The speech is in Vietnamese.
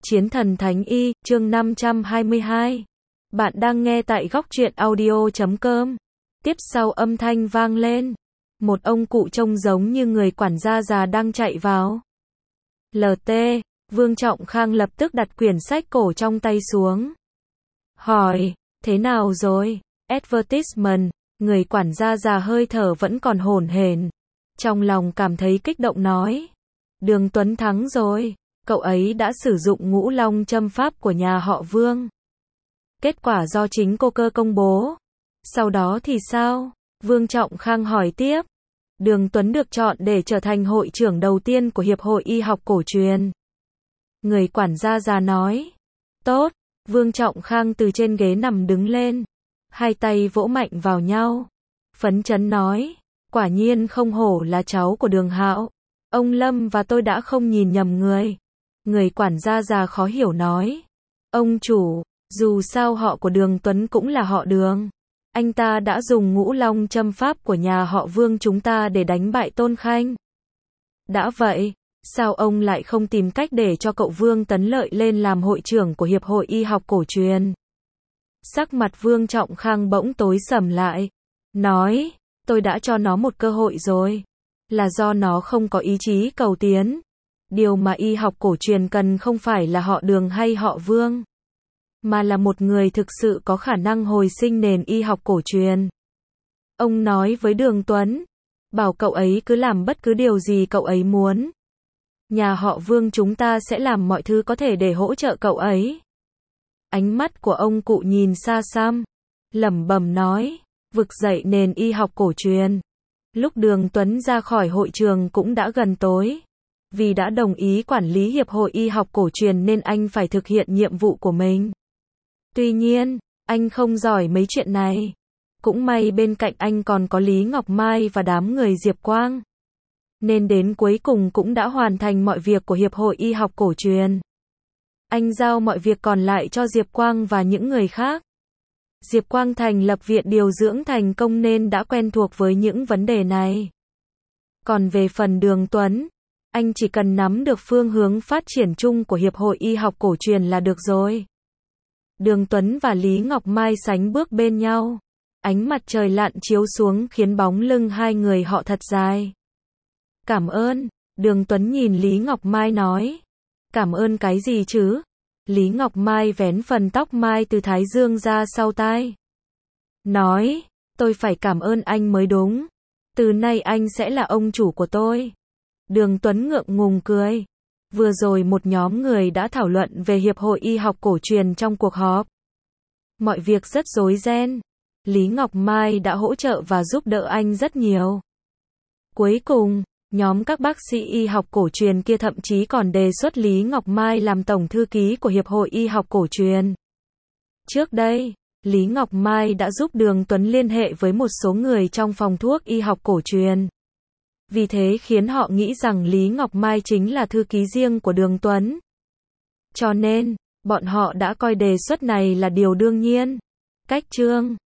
Chiến thần Thánh Y, chương 522. Bạn đang nghe tại góc truyện audio.com. Tiếp sau âm thanh vang lên. Một ông cụ trông giống như người quản gia già đang chạy vào. LT, Vương Trọng Khang lập tức đặt quyển sách cổ trong tay xuống. Hỏi, thế nào rồi? Advertisement, người quản gia già hơi thở vẫn còn hổn hển. Trong lòng cảm thấy kích động nói. Đường Tuấn thắng rồi. Cậu ấy đã sử dụng ngũ long châm pháp của nhà họ Vương. Kết quả do chính cô cơ công bố. Sau đó thì sao? Vương Trọng Khang hỏi tiếp. Đường Tuấn được chọn để trở thành hội trưởng đầu tiên của Hiệp hội Y học cổ truyền. Người quản gia già nói. Tốt. Vương Trọng Khang từ trên ghế nằm đứng lên. Hai tay vỗ mạnh vào nhau. Phấn chấn nói. Quả nhiên không hổ là cháu của Đường Hạo. Ông Lâm và tôi đã không nhìn nhầm người. Người quản gia già khó hiểu nói. Ông chủ, dù sao họ của Đường Tuấn cũng là họ Đường. Anh ta đã dùng ngũ long châm pháp của nhà họ Vương chúng ta để đánh bại Tôn Khanh. Đã vậy, sao ông lại không tìm cách để cho cậu Vương Tấn Lợi lên làm hội trưởng của Hiệp hội Y học cổ truyền? Sắc mặt Vương Trọng Khang bỗng tối sầm lại. Nói, tôi đã cho nó một cơ hội rồi. Là do nó không có ý chí cầu tiến. Điều mà y học cổ truyền cần không phải là họ Đường hay họ Vương, mà là một người thực sự có khả năng hồi sinh nền y học cổ truyền. Ông nói với Đường Tuấn, bảo cậu ấy cứ làm bất cứ điều gì cậu ấy muốn. Nhà họ Vương chúng ta sẽ làm mọi thứ có thể để hỗ trợ cậu ấy. Ánh mắt của ông cụ nhìn xa xăm, lẩm bẩm nói, vực dậy nền y học cổ truyền. Lúc Đường Tuấn ra khỏi hội trường cũng đã gần tối. Vì đã đồng ý quản lý Hiệp hội Y học cổ truyền nên anh phải thực hiện nhiệm vụ của mình. Tuy nhiên, anh không giỏi mấy chuyện này. Cũng may bên cạnh anh còn có Lý Ngọc Mai và đám người Diệp Quang. Nên đến cuối cùng cũng đã hoàn thành mọi việc của Hiệp hội Y học cổ truyền. Anh giao mọi việc còn lại cho Diệp Quang và những người khác. Diệp Quang thành lập viện điều dưỡng thành công nên đã quen thuộc với những vấn đề này. Còn về phần Đường Tuấn, anh chỉ cần nắm được phương hướng phát triển chung của Hiệp hội Y học cổ truyền là được rồi. Đường Tuấn và Lý Ngọc Mai sánh bước bên nhau. Ánh mặt trời lặn chiếu xuống khiến bóng lưng hai người họ thật dài. Cảm ơn, Đường Tuấn nhìn Lý Ngọc Mai nói. Cảm ơn cái gì chứ? Lý Ngọc Mai vén phần tóc mai từ thái dương ra sau tai. Nói, tôi phải cảm ơn anh mới đúng. Từ nay anh sẽ là ông chủ của tôi. Đường Tuấn ngượng ngùng cười. Vừa rồi một nhóm người đã thảo luận về Hiệp hội Y học cổ truyền trong cuộc họp. Mọi việc rất rối ren. Lý Ngọc Mai đã hỗ trợ và giúp đỡ anh rất nhiều. Cuối cùng, nhóm các bác sĩ y học cổ truyền kia thậm chí còn đề xuất Lý Ngọc Mai làm tổng thư ký của Hiệp hội Y học cổ truyền. Trước đây, Lý Ngọc Mai đã giúp Đường Tuấn liên hệ với một số người trong phòng thuốc y học cổ truyền. Vì thế khiến họ nghĩ rằng Lý Ngọc Mai chính là thư ký riêng của Đường Tuấn. Cho nên, bọn họ đã coi đề xuất này là điều đương nhiên. Cách chương